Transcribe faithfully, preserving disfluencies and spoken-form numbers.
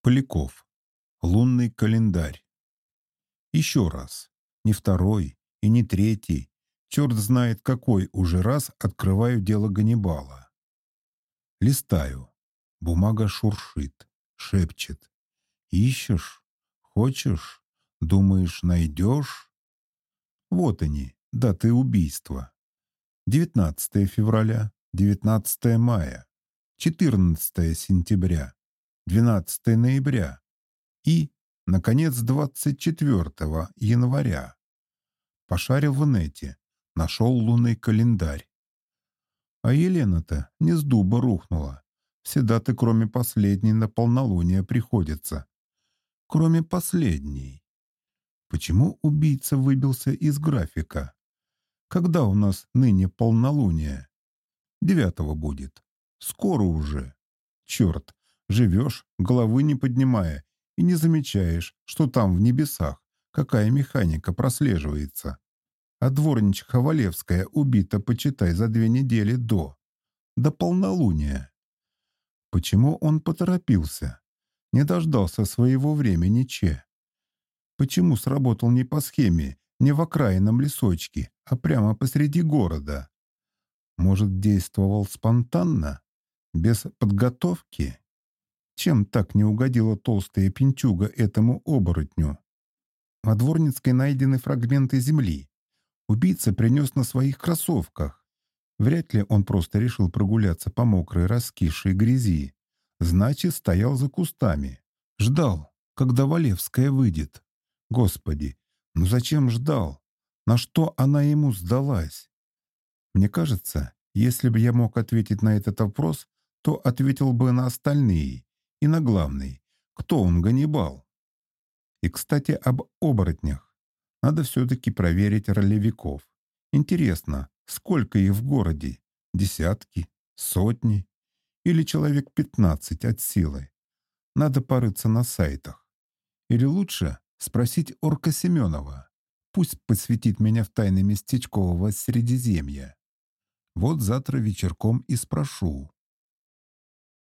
Поляков. Лунный календарь. Еще раз. Не второй и не третий. Черт знает какой уже раз открываю дело Ганнибала. Листаю. Бумага шуршит, шепчет. Ищешь? Хочешь? Думаешь, найдешь? Вот они, даты убийства. девятнадцатое февраля, девятнадцатое мая, четырнадцатое сентября, двенадцатое ноября и, наконец, двадцать четвёртого января. Пошарил в инете, нашел лунный календарь. А Елена-то не с дуба рухнула. Все даты, кроме последней, на полнолуние приходятся. Кроме последней. Почему убийца выбился из графика? Когда у нас ныне полнолуние? Девятого будет. Скоро уже. Черт, живешь, головы не поднимая, и не замечаешь, что там в небесах какая механика прослеживается. А дворничиха Валевская убита, почитай, за две недели до. До полнолуния. Почему он поторопился? Не дождался своего времени Че? Почему сработал не по схеме, не в окраинном лесочке, а прямо посреди города? Может, действовал спонтанно? Без подготовки? Чем так не угодила толстая пинчуга этому оборотню? На Дворницкой найдены фрагменты земли. Убийца принес на своих кроссовках. Вряд ли он просто решил прогуляться по мокрой раскисшей грязи. Значит, стоял за кустами. Ждал, когда Валевская выйдет. Господи, ну зачем ждал? На что она ему сдалась? Мне кажется, если бы я мог ответить на этот вопрос, то ответил бы на остальные и на главный. Кто он, Ганнибал? И, кстати, об оборотнях. Надо все-таки проверить ролевиков. Интересно, сколько их в городе? Десятки? Сотни? Или человек пятнадцать от силы? Надо порыться на сайтах. Или лучше спросить орка Семенова. Пусть посвятит меня в тайны местечкового Средиземья. Вот завтра вечерком и спрошу.